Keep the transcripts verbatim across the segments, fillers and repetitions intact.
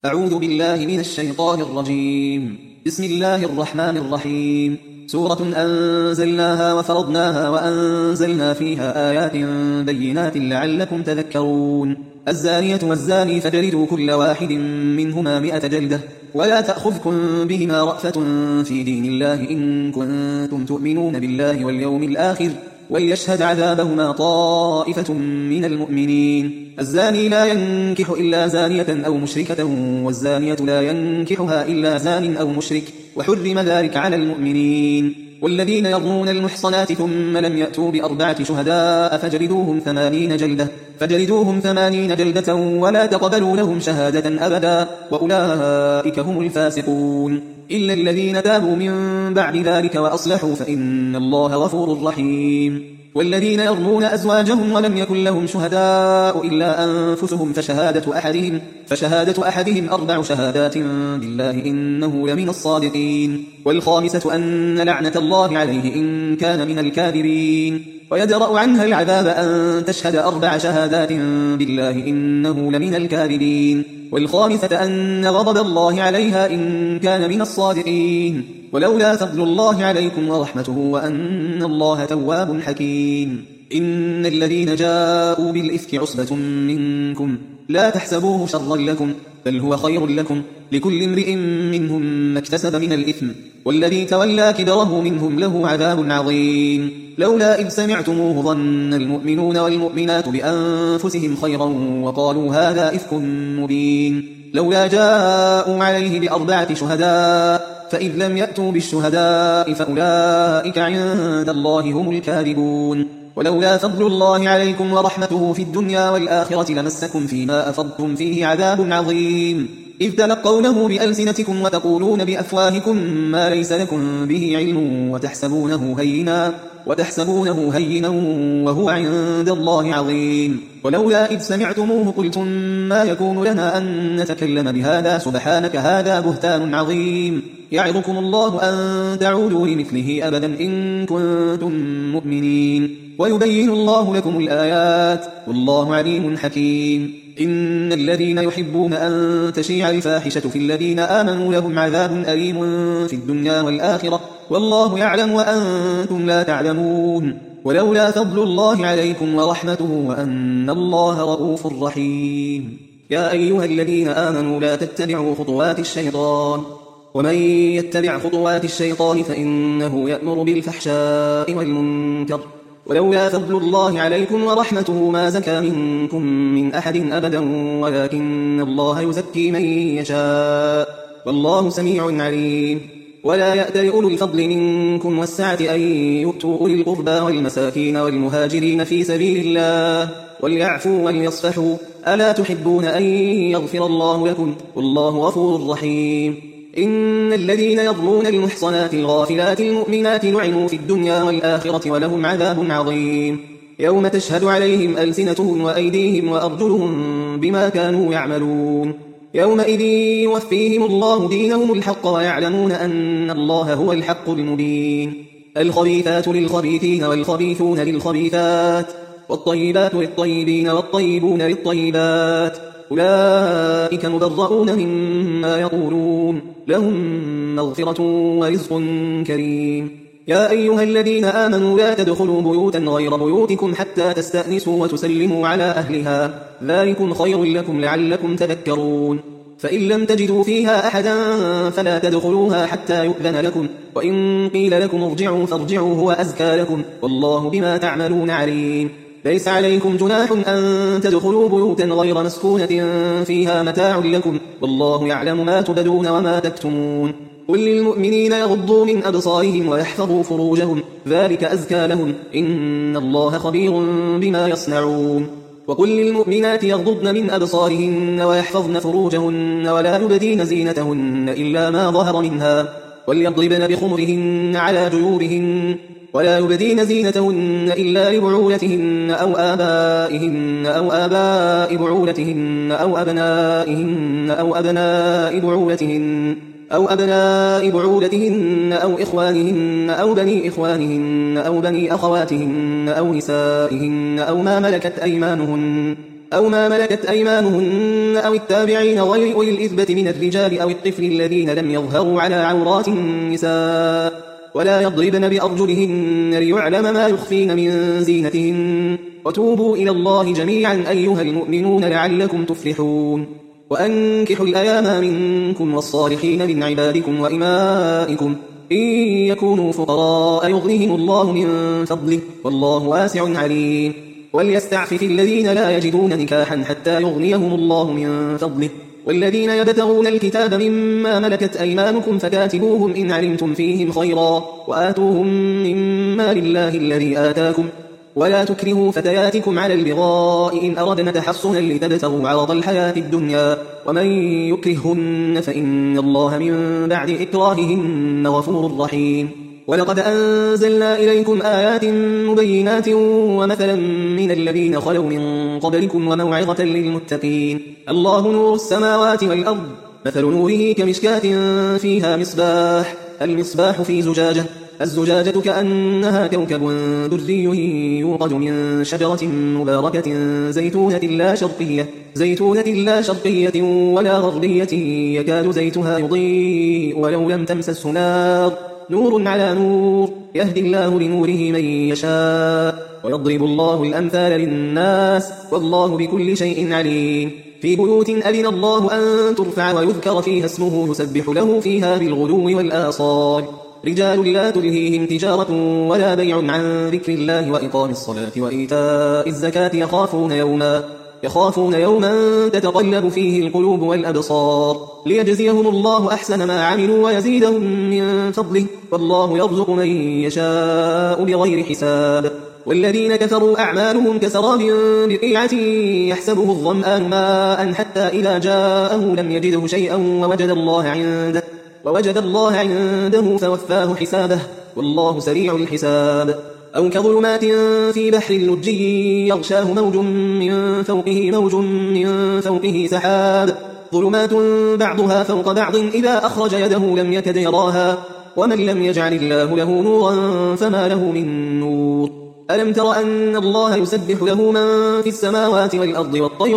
أعوذ بالله من الشيطان الرجيم. بسم الله الرحمن الرحيم. سورة أنزلناها وفرضناها وأنزلنا فيها آيات بينات لعلكم تذكرون. الزانية والزاني فاجلدوا كل واحد منهما مئة جلدة ولا تأخذكم بهما رأفة في دين الله إن كنتم تؤمنون بالله واليوم الآخر وليشهد عذابهما طائفة من المؤمنين. الزاني لا ينكح إلا زانية أو مشركة والزانية لا ينكحها إلا زان أو مشرك وحرم ذلك على المؤمنين. والذين يرمون المحصنات ثم لم يأتوا بأربعة شهداء فجلدوهم ثمانين جلدة فجلدوهم ثمانين جلدة ولا تقبلوا لهم شهادة أبدا وأولئك هم الفاسقون إلا الذين تابوا من بعد ذلك وأصلحوا فإن الله غفور رحيم. والذين يرمون أزواجهم ولم يكن لهم شهداء إلا أنفسهم فشهادة أحدهم, فشهادة أحدهم أربع شهادات بالله إنه لمن الصادقين. والخامسة أن لعنة الله عليه إن كان من الكاذبين. ويدرأ عنها العذاب أن تشهد أربع شهادات بالله إنه لمن الكاذبين. والخامسة أن غضب الله عليها إن كان من الصادقين. ولولا فضل الله عليكم ورحمته وأن الله تواب حكيم. إن الذين جاءوا بالإفك عصبة منكم لا تحسبوه شرا لكم بل هو خير لكم لكل امرئ منهم ما اكتسب من الإثم والذي تولى كبره منهم له عذاب عظيم. لولا إذ سمعتموه ظن المؤمنون والمؤمنات بأنفسهم خيرا وقالوا هذا إفك مبين. لولا جاءوا عليه بأربعة شهداء فإذ لم يأتوا بالشهداء فأولئك عند الله هم الكاذبون. ولولا فضل الله عليكم ورحمته في الدنيا والآخرة لمسكم فيما أفضتم فيه عذاب عظيم إذ تلقونه بألسنتكم وتقولون بأفواهكم ما ليس لكم به علم وتحسبونه هينا وتحسبونه هينا وهو عند الله عظيم. ولولا إذ سمعتموه قلتم ما يكون لنا أن نتكلم بهذا سبحانك هذا بهتان عظيم. يعظكم الله أن تعودوا لمثله أبدا إن كنتم مؤمنين. ويبين الله لكم الآيات والله عليم حكيم. إن الذين يحبون أن تشيع الفاحشة في الذين آمنوا لهم عذاب أليم في الدنيا والآخرة والله يعلم وأنتم لا تعلمون. ولولا فضل الله عليكم ورحمته وأن الله رؤوف رحيم. يا أيها الذين آمنوا لا تتبعوا خطوات الشيطان ومن يتبع خطوات الشيطان فإنه يأمر بالفحشاء والمنكر ولولا فضل الله عليكم ورحمته ما زكى منكم من أحد أبدا ولكن الله يزكي من يشاء والله سميع عليم. ولا يأتل أولو الفضل منكم والسعة أن يؤتوا أولي القربى والمساكين والمهاجرين في سبيل الله وليعفوا وليصفحوا ألا تحبون أن يغفر الله لكم والله غفور رحيم. إن الذين يظلمون المحصنات الغافلات المؤمنات لعنوا في الدنيا والآخرة ولهم عذاب عظيم يوم تشهد عليهم ألسنتهم وأيديهم وأرجلهم بما كانوا يعملون يومئذ يوفيهم الله دينهم الحق ويعلمون أن الله هو الحق المبين. الخبيثات للخبيثين والخبيثون للخبيثات والطيبات للطيبين والطيبون للطيبات أولئك مبرؤون مما يقولون لهم مغفرة ورزق كريم. يا أيها الذين آمنوا لا تدخلوا بيوتا غير بيوتكم حتى تستأنسوا وتسلموا على أهلها ذلكم خير لكم لعلكم تذكرون. فإن لم تجدوا فيها أحدا فلا تدخلوها حتى يؤذن لكم وإن قيل لكم ارجعوا فارجعوا هو أزكى لكم والله بما تعملون عليم. ليس عليكم جناح أن تدخلوا بيوتا غير مسكونة فيها متاع لكم والله يعلم ما تبدون وما تكتمون. قل للمؤمنين يغضوا من أبصارهم ويحفظوا فروجهم ذلك أزكى لهم إن الله خبير بما يصنعون. وقل للمؤمنات يغضضن من أبصارهن ويحفظن فروجهن ولا يبدين زينتهن إلا ما ظهر منها وليضربن بخمرهن على جيوبهن ولا يبدين زينتهن إلا لبعولتهن أو آبائهن أو آباء بعولتهن أو أبنائهن أو أبناء بعولتهن أو أبناء بعولتهن أو إخوانهن أو بني إخوانهن أو بني أخواتهن أو نسائهن أو ما ملكت أيمانهن أو ما ملكت أيمانهن أو التابعين غير أولي الإثبة من الرجال أو الطفل الذين لم يظهروا على عورات النساء ولا يضربن بأرجلهن ليعلم ما يخفين من زينتهن وتوبوا إلى الله جميعا أيها المؤمنون لعلكم تفلحون وأنكحوا الأيام منكم والصالحين من عبادكم وإمائكم إن يكونوا فقراء يغنهم الله من فضله والله واسع عليم وليستعفف الذين لا يجدون نكاحا حتى يغنيهم الله من فضله والذين يبتغون الكتاب مما ملكت أيمانكم فكاتبوهم إن علمتم فيهم خيرا وآتوهم مما لله الذي آتاكم ولا تكرهوا فتياتكم على البغاء إن أردنا تحصنا لتبتغوا عرض الحياة الدنيا ومن يكرهن فإن الله من بعد إكراههن غفور رحيم ولقد أنزلنا إليكم آيات مبينات ومثلا من الذين خلوا من قبلكم وموعظة للمتقين الله نور السماوات والأرض مثل نوره كمشكاة فيها مصباح المصباح في زجاجة الزجاجة كأنها كوكب دري يوقد من شجرة مباركة زيتونة لا شرقية زيتونة لا شرقية ولا غربية يكاد زيتها يضيء ولو لم تمسسه نار نور على نور يهدي الله لنوره من يشاء ويضرب الله الأمثال للناس والله بكل شيء عليم في بيوت أذن الله أن ترفع ويذكر فيها اسمه يسبح له فيها بالغدو والآصال رجال لا تلهيهم تجارة ولا بيع عن ذكر الله وإقام الصلاة وإيتاء الزكاة يخافون يوما يخافون يوما تتقلب فيه القلوب والأبصار ليجزيهم الله أحسن ما عملوا ويزيدهم من فضله والله يرزق من يشاء بغير حساب والذين كفروا أعمالهم كسراب بقيعة يحسبه الظمآن ماء حتى إذا جاءه لم يجده شيئا ووجد الله عنده ووجد الله عنده فوفاه حسابه والله سريع الحساب أو كظلمات في بحر لجي يغشاه موج من فوقه موج من فوقه سحاب ظلمات بعضها فوق بعض إذا أخرج يده لم يكد يراها ومن لم يجعل الله له نورا فما له من نور ألم تر أن الله يسبح له من في السماوات والأرض والطير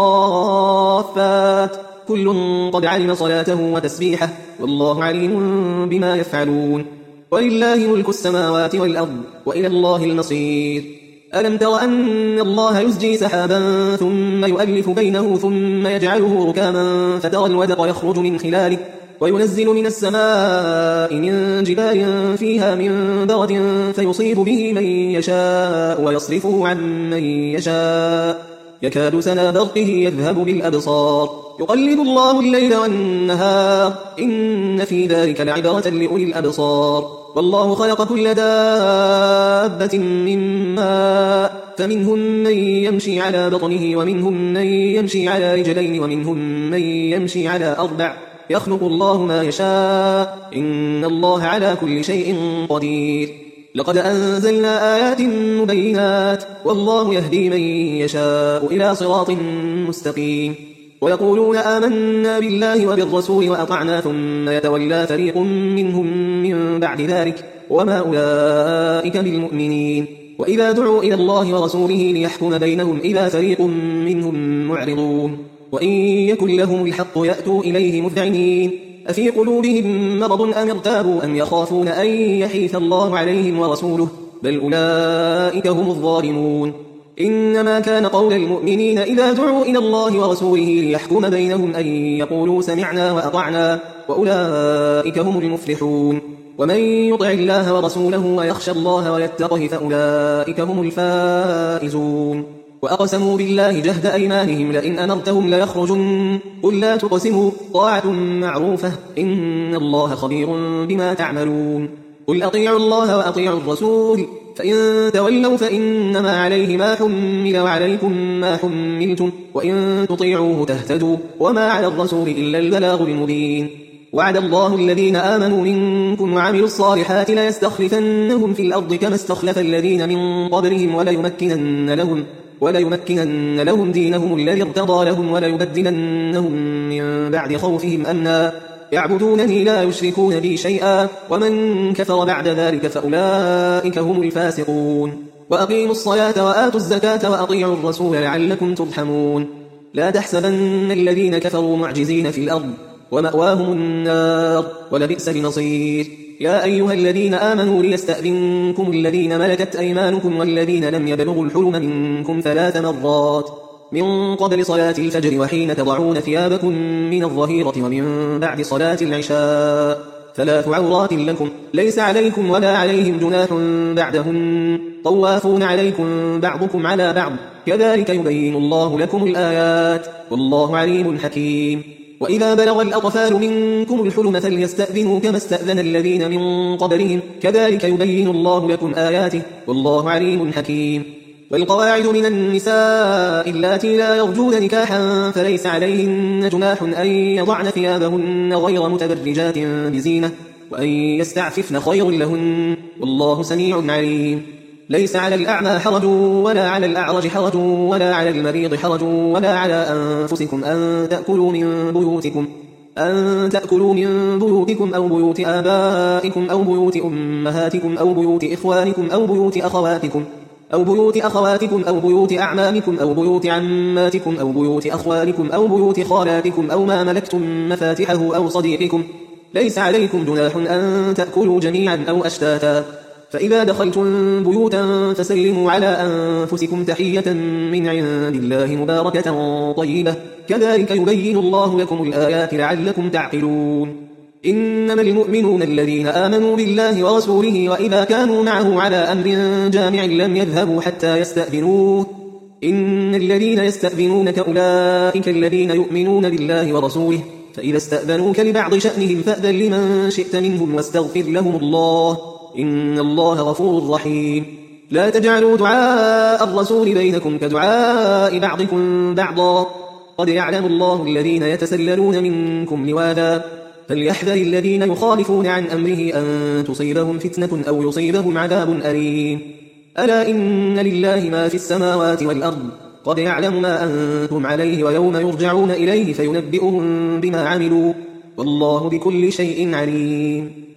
صافات كل قد علم صلاته وتسبيحه والله عليم بما يفعلون ولله ملك السماوات والأرض وإلى الله المصير ألم تر أن الله يسجي سحابا ثم يؤلف بينه ثم يجعله ركاما فترى الودق يخرج من خلاله وينزل من السماء من جبال فيها من برد فيصيب به من يشاء ويصرفه عن من يشاء يكاد سنا برقه يذهب بالأبصار يقلب الله الليل والنهار إن في ذلك لعبرة لأولي الأبصار والله خلق كل دابة من ماء فمنهم من يمشي على بطنه ومنهم من يمشي على رجلين ومنهم من يمشي على أربع يخلق الله ما يشاء إن الله على كل شيء قدير لقد أنزلنا آيات مبينات والله يهدي من يشاء إلى صراط مستقيم ويقولون آمنا بالله وبالرسول وأطعنا ثم يتولى فريق منهم من بعد ذلك وما أولئك بالمؤمنين وإذا دعوا إلى الله ورسوله ليحكم بينهم إذا فريق منهم معرضون وإن يكن لهم الحق يأتوا إليه مذعنين أفي قلوبهم مرض أم ارتابوا أم يخافون أن يحيث الله عليهم ورسوله بل أولئك هم الظالمون إنما كان قول المؤمنين إذا دعوا إلى الله ورسوله ليحكم بينهم أن يقولوا سمعنا وأطعنا وأولئك هم المفلحون ومن يطع الله ورسوله ويخشى الله ويتقه فأولئك هم الفائزون وأقسموا بالله جهد أيمانهم لئن أمرتهم ليخرجن قل لا تقسموا طاعة معروفة إن الله خبير بما تعملون قل أطيعوا الله وأطيعوا الرسول فإن تولوا فإنما عليه ما حمل وعليكم ما حملتم وإن تطيعوه تهتدوا وما على الرسول إلا البلاغ المبين وعد الله الذين آمنوا منكم وعملوا الصالحات ليستخلفنهم في الأرض كما استخلف الذين من قبلهم وليمكنن لهم وليمكنن لهم دينهم الذي ارتضى لهم وليبدلنهم من بعد خوفهم أمنا يعبدونني لا يشركون بي شيئا ومن كفر بعد ذلك فأولئك هم الفاسقون وأقيموا الصلاة وآتوا الزكاة وأطيعوا الرسول لعلكم ترحمون لا تحسبن الذين كفروا معجزين في الأرض ومأواهم النار ولبئس المصير يا أيها الذين آمنوا ليستأذنكم الذين ملكت أيمانكم والذين لم يبلغوا الحلم منكم ثلاث مرات من قبل صلاة الفجر وحين تضعون ثيابكم من الظهيرة ومن بعد صلاة العشاء ثلاث عورات لكم ليس عليكم ولا عليهم جناح بعدهن طوافون عليكم بعضكم على بعض كذلك يبين الله لكم الآيات والله عليم حكيم وإذا بلغ الأطفال منكم الحلم فليستأذنوا كما استأذن الذين من قبلهم كذلك يبين الله لكم آياته والله عليم حكيم والقواعد من النساء اللاتي لا يرجون نكاحا فليس عليهن جناح أن يضعن ثيابهن غير متبرجات بزينة وأن يستعففن خير لهن والله سميع عليم ليس على الأعمى حرج ولا على الأعرج حرج ولا على المريض حرج ولا على أنفسكم أن تأكلوا من بيوتكم أن تأكلوا من بيوتكم أو بيوت آبائكم أو بيوت أمهاتكم أو بيوت إخوانكم أو بيوت أخواتكم أو بيوت أخواتكم أو بيوت أعمامكم أو بيوت عماتكم أو بيوت أخوالكم أو بيوت خالاتكم أو ما ملكتم مفاتحه أو صديقكم ليس عليكم جناح أن تأكلوا جميعا أو أشتاتا فإذا دخلتم بيوتا فسلموا على أنفسكم تحية من عند الله مباركة طيبة كذلك يبين الله لكم الآيات لعلكم تعقلون إنما المؤمنون الذين آمنوا بالله ورسوله وإذا كانوا معه على أمر جامع لم يذهبوا حتى يستأذنوه إن الذين يستأذنونك أولئك الذين يؤمنون بالله ورسوله فإذا استأذنوك لبعض شأنهم فأذن لمن شئت منهم واستغفر لهم الله إن الله غفور رحيم لا تجعلوا دعاء الرسول بينكم كدعاء بعضكم بعضا قد يعلم الله الذين يتسللون منكم لواذا فليحذر الذين يخالفون عن أمره أن تصيبهم فتنة أو يصيبهم عذاب أليم ألا إن لله ما في السماوات والأرض قد يعلم ما أنتم عليه ويوم يرجعون إليه فينبئهم بما عملوا والله بكل شيء عليم